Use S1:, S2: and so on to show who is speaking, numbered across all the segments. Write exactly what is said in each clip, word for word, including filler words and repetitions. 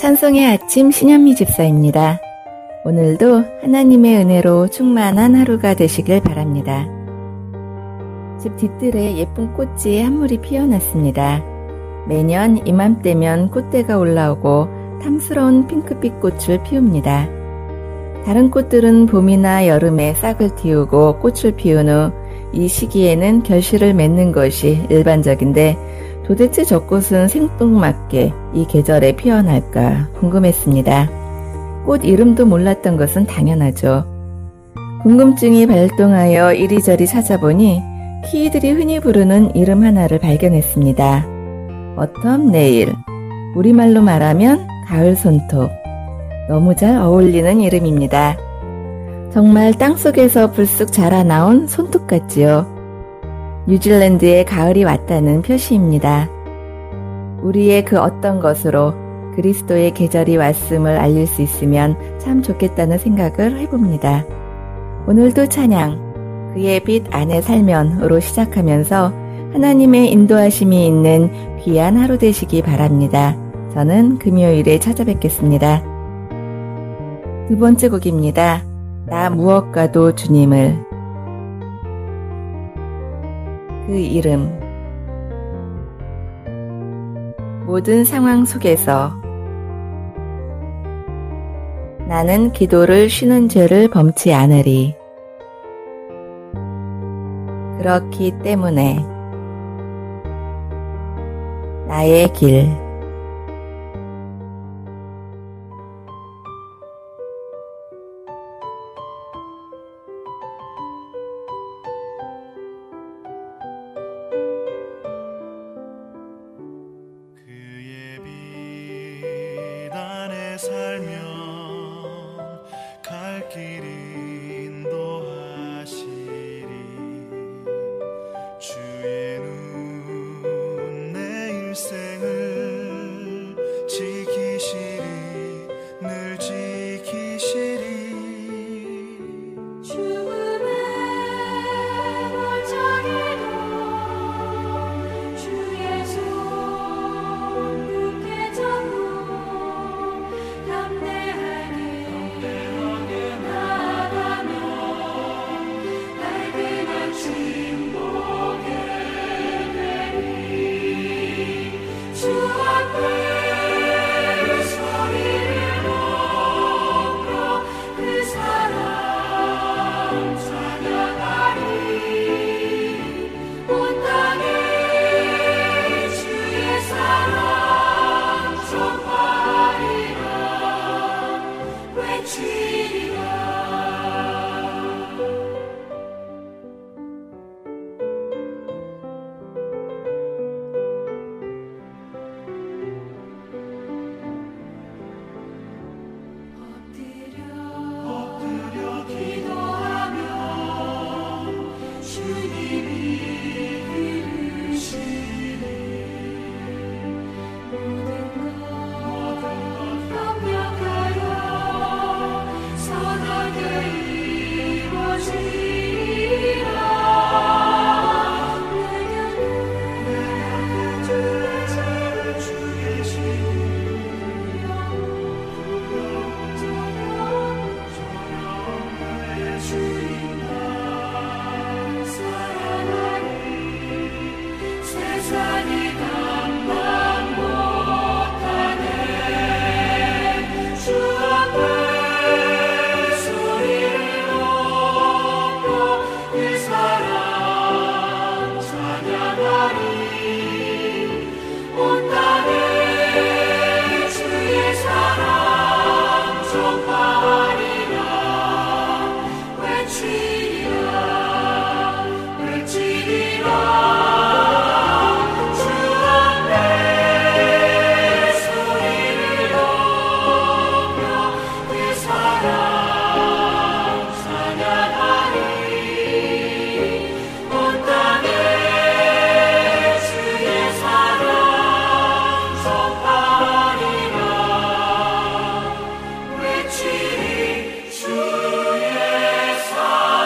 S1: 찬송의 아침 신현미 집사입니다. 오늘도 하나님의 은혜로 충만한 하루가 되시길 바랍니다. 집 뒤뜰에 예쁜 꽃이 한 무리 피어났습니다. 매년 이맘때면 꽃대가 올라오고 탐스러운 핑크빛 꽃을 피웁니다. 다른 꽃들은 봄이나 여름에 싹을 틔우고 꽃을 피운 후 이 시기에는 결실을 맺는 것이 일반적인데 도대체 저 꽃은 생뚱맞게 이 계절에 피어날까 궁금했습니다. 꽃 이름도 몰랐던 것은 당연하죠. 궁금증이 발동하여 이리저리 찾아보니 키이들이 흔히 부르는 이름 하나를 발견했습니다. 어텀 네일, 우리말로 말하면 가을 손톱. 너무 잘 어울리는 이름입니다. 정말 땅속에서 불쑥 자라나온 손톱 같지요. 뉴질랜드에 가을이 왔다는 표시입니다. 우리의 그 어떤 것으로 그리스도의 계절이 왔음을 알릴 수 있으면 참 좋겠다는 생각을 해봅니다. 오늘도 찬양, 그의 빛 안에 살면으로 시작하면서 하나님의 인도하심이 있는 귀한 하루 되시기 바랍니다. 저는 금요일에 찾아뵙겠습니다. 두 번째 곡입니다. 나 무엇과도 주님을. 그 이름. 모든 상황 속에서 나는 기도를 쉬는 죄를 범치 않으리. 그렇기 때문에 나의 길.
S2: 살면 갈 길 인도하시리. 주의 눈 내 일생을 지키시리. 늘 지키시리.
S3: 죽음의 골짜기도 주의 손 굳게 잡고
S2: 주의 사랑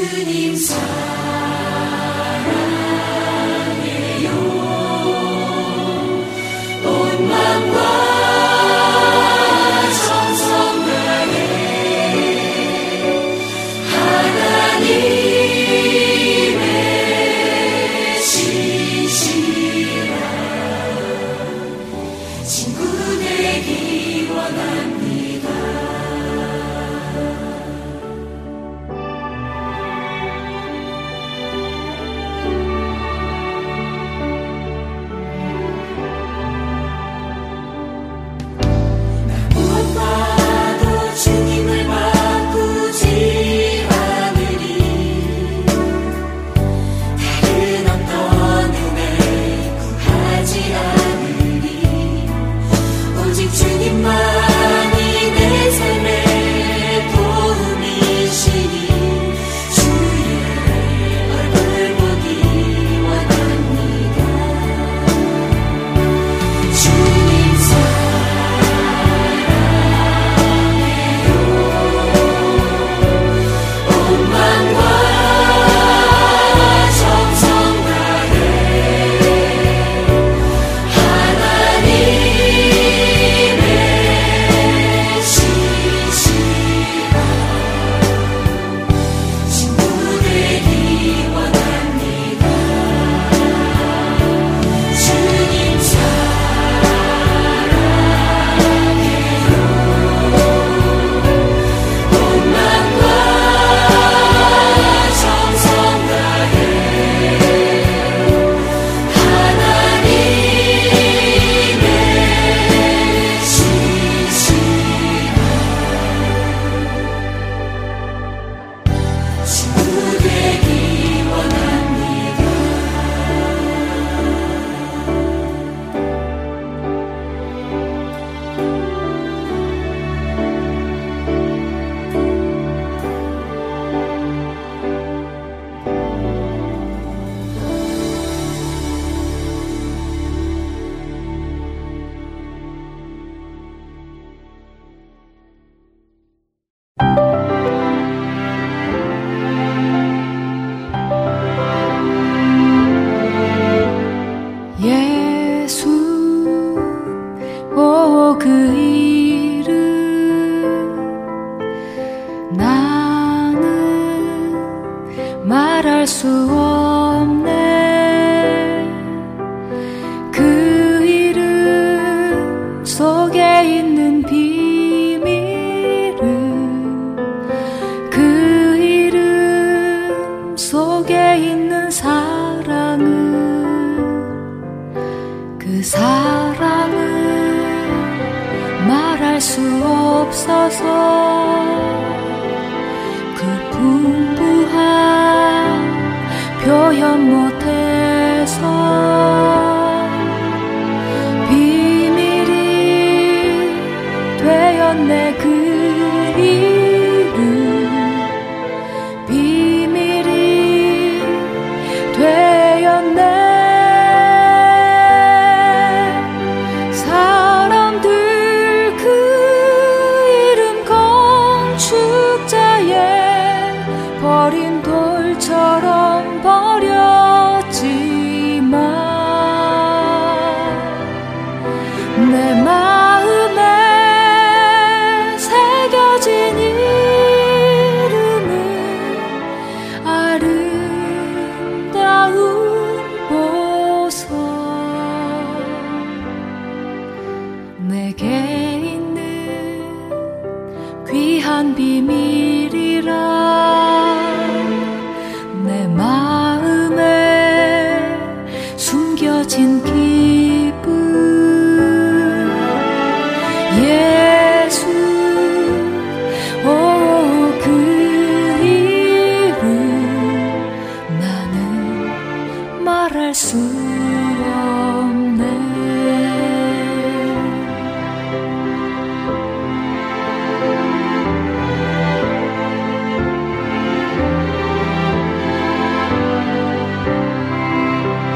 S3: 주님 사랑해요. 온 맘과 정성 다해 하나님의 신실한 친구 되기 원합니다. 주님을 바꾸지 않으리. 다른 어떤 은혜 구하지 않으리. 오직 주님만이 내 삶의 도움이시니 주의 얼굴 보기 원합니다. 주님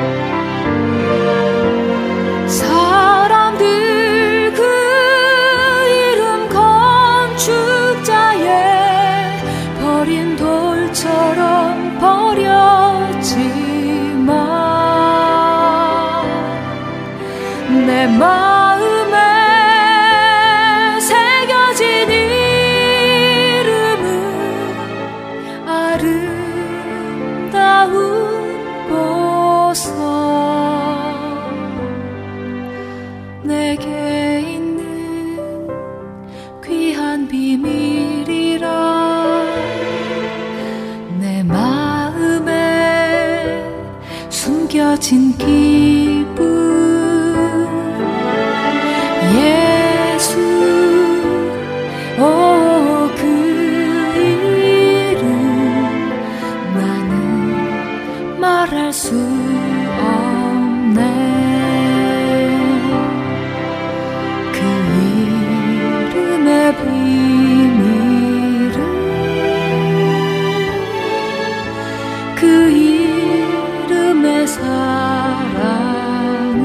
S4: 사람들 그 마음에 새겨진 이름은 아름다운 보석 내게 있는 귀한 비밀이라 내 마음에 숨겨진 기쁨 예수 오 그 이름 나는 말할 수 없네 그 이름의 비밀은 그 이름의 사랑은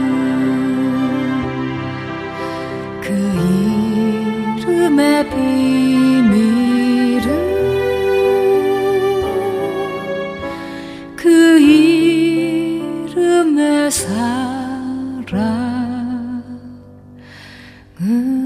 S4: 그 이름의 비밀은 그 이름의 사랑은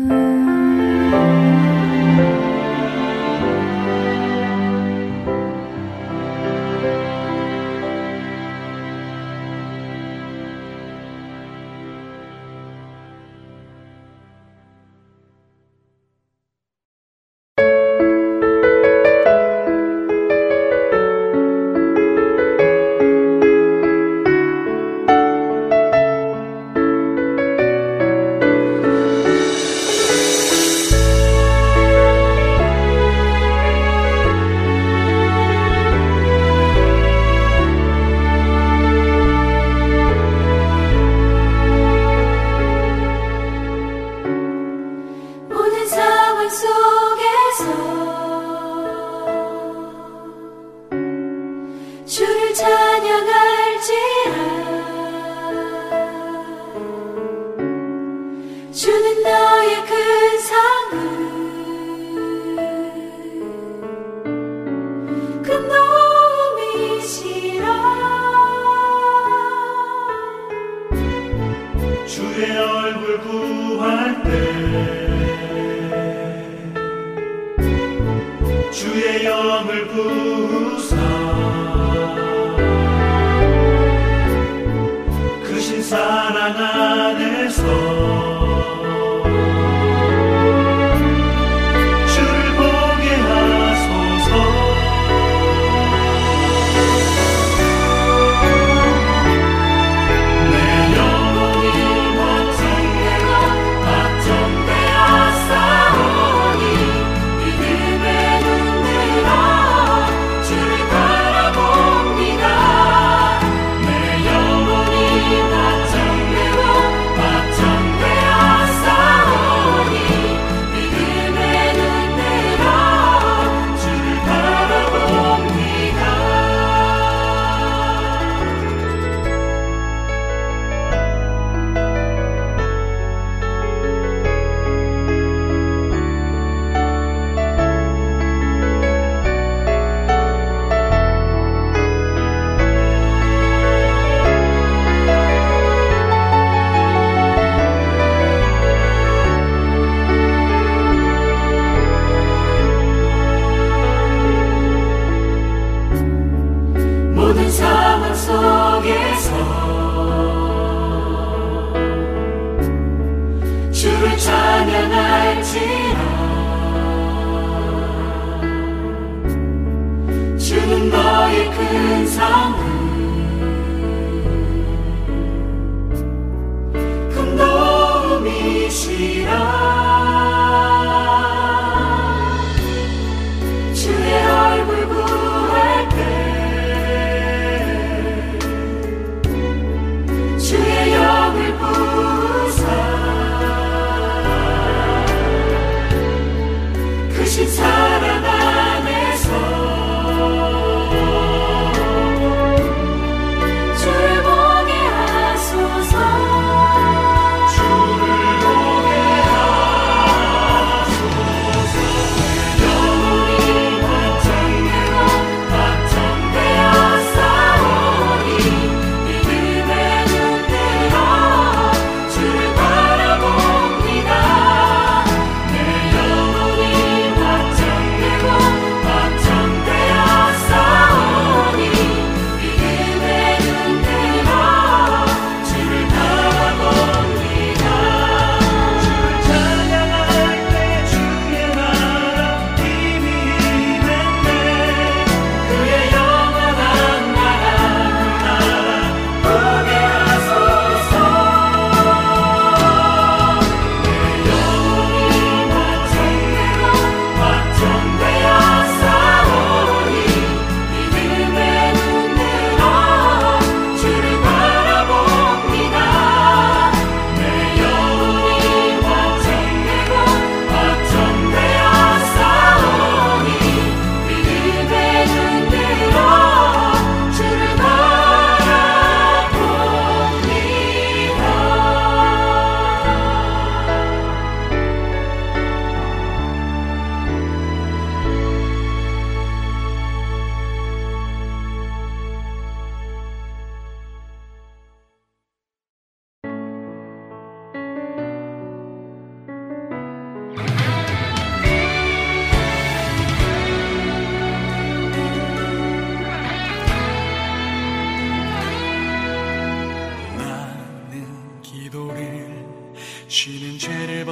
S3: 주를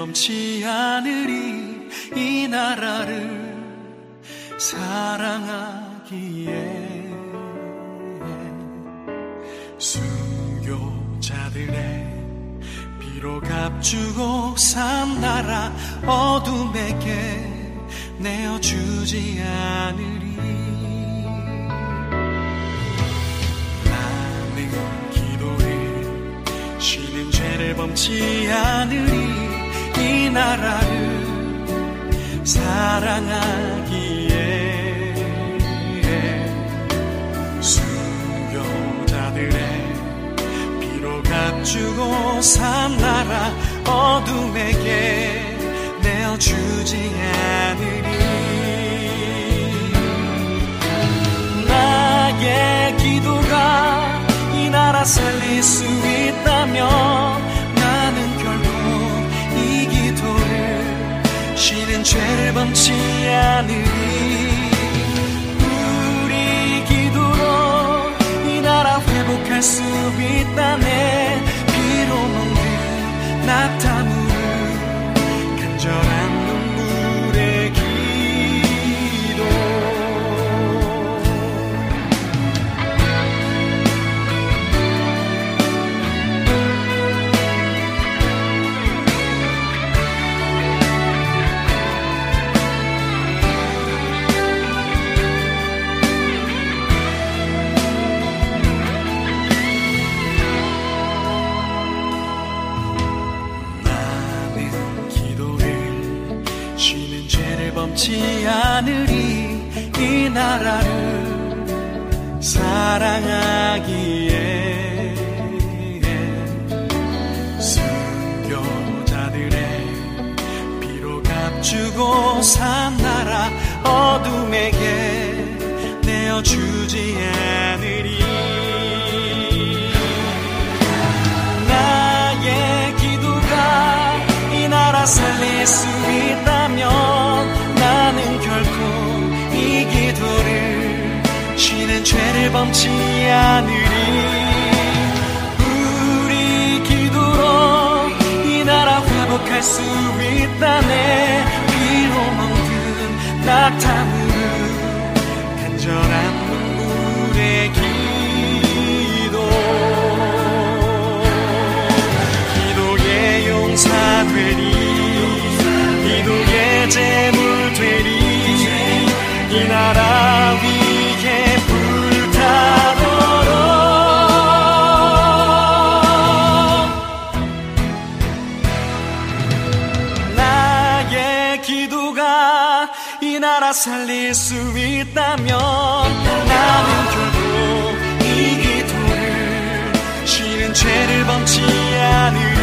S2: 범치 않으리 이 나라를 사랑하기에 순교자들의 피로 값주고 산 나라 어둠에게 내어주지 않으리. 나는 기도를 쉬는 죄를 범치 않으리 이 나라를 사랑하기에 순교자들의 피로 값주고 산 나라 어둠에게 내어주지 않으리. 나의 기도가 이 나라 살릴 수 있다면 나는 결코 이 기도를 쉬는 죄를 범치 않으리. 우리 기도로 이 나라 회복할 수 있다네. 피로 먹는 낙타무를 간절한 눈물의 기도. 범치 않으리 이 나라를 사랑하기에 순교자들의 피로 값주고 산 나라 어둠에게 내어주지 않으리. 나의 기도가 이 나라 살릴 수 있다면 나는 결코 이 기도를 쉬는 죄를 범치 않으리. 우리 기도로 이 나라 회복할 수 있다네. 피로 먹는 낙타무는 간절한 눈물의 기도. 기도의 용사 되리. 기도의 제물 되리. 이 나라 위에 불타도록 나의 기도가 이 나라 살릴 수 있다면 나는 결코 이 기도를 쉬는 죄를 범치 않으리.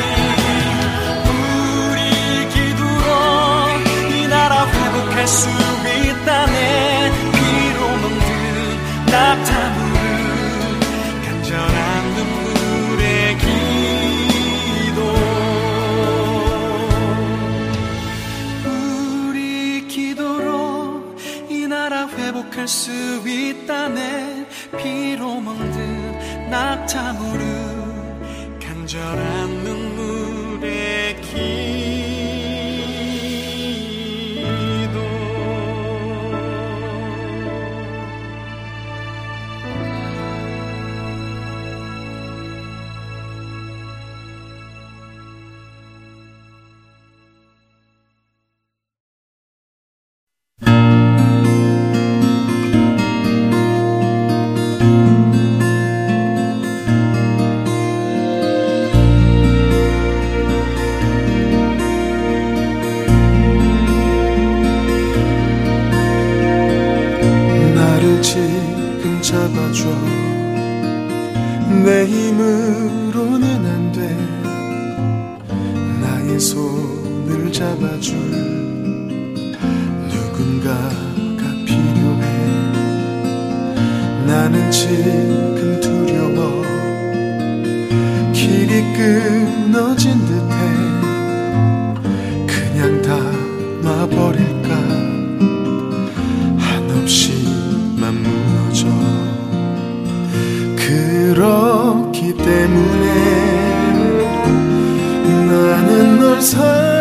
S2: 회복할 수 있다네. 피로 먹는 낙타무는 간절한 눈물의 기도. 우리 기도로 이 나라 회복할 수 있다네. 피로 먹는 낙타무는 간절한 눈물의 기도.
S5: 내 힘으로는 안 돼. 나의 손을 잡아줄 누군가가 필요해. 나는 지금 두려워. 길이 끊어진 듯해. 그냥 다 놔버릴까. 한없이만 무너져. 그렇기 때문에 나는 널 사랑해.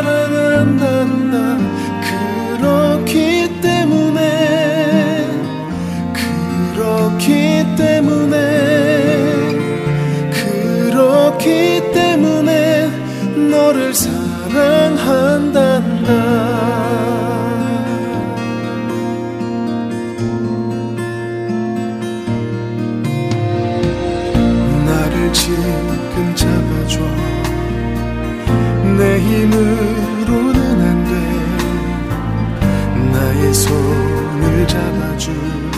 S5: 손을 잡아줄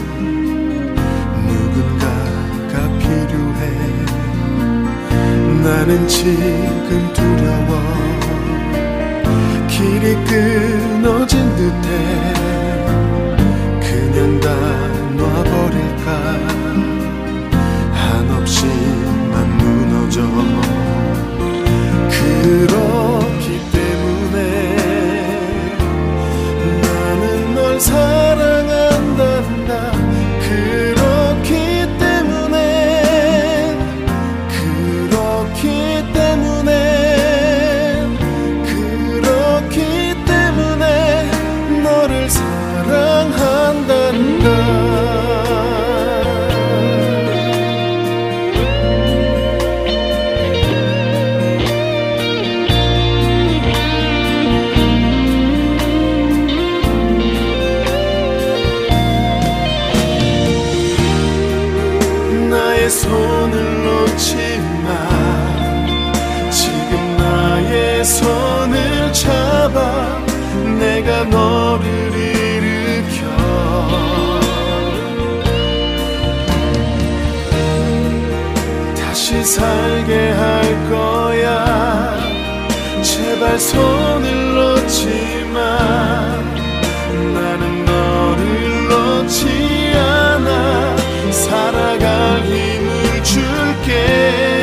S5: 누군가가 필요해. 나는 지금 두려워. 길이 끊어진 듯해. 그냥 다 놔버릴까. 한없이만 무너져. 그렇기 때문에 나는 널 사랑한단다. 그렇기 때문에 그렇기 때문에 그렇기 때문에 너를 사랑한단다. 손을 놓지 마. 지금 나의 손을 잡아. 내가 너를 일으켜 다시 살게 할 거야. 제발 손을 놓지 마. 나는 너를 놓지 않아. 살아갈 힘을 줄게.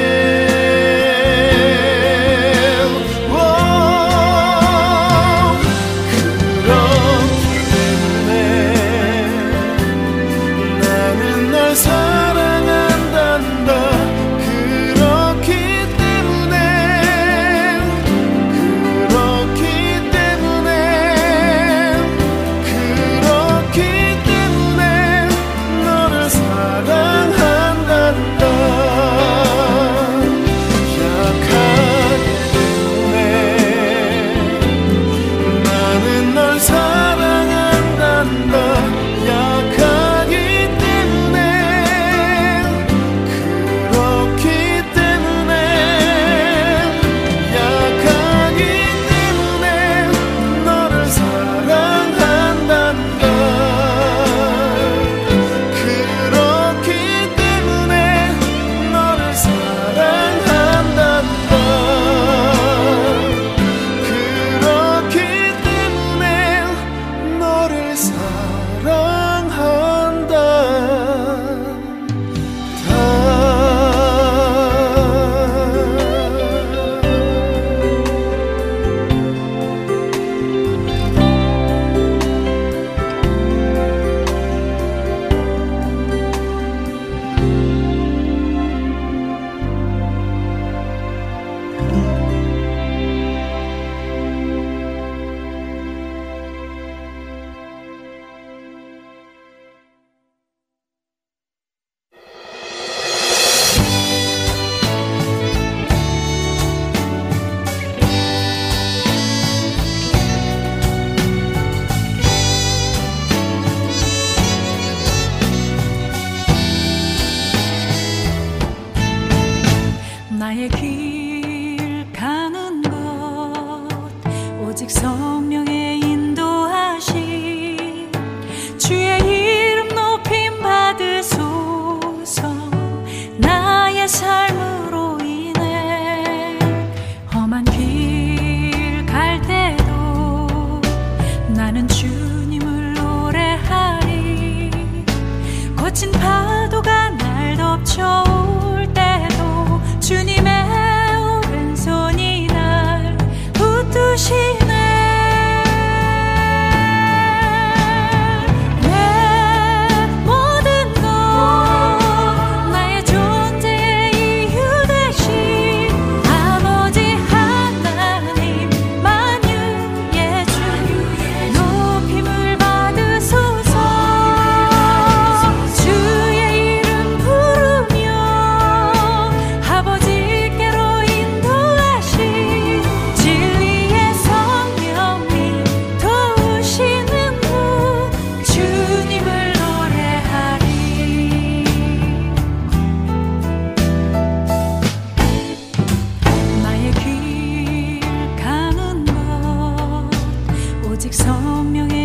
S4: 나의 길 가는 곳 오직 성령의 인도하심. 주의 이름 높임 받으소서. 나의 삶으로 인해 험한 길 갈 때도 나는 주님을 노래하리. 거친 파도가 날 덮쳐올 때도 주님의 오른손이 날 붙드시네. 내 모든 것 나의 존재의 이유 되신 아버지 하나님 만유의 주 높임을 받으소서. 주의 이름 부르며 아버지께로 인도하신 진리의 성령님 도우시는 분 주님을 노래하리. 나의 길 가는 곳 오직 성령의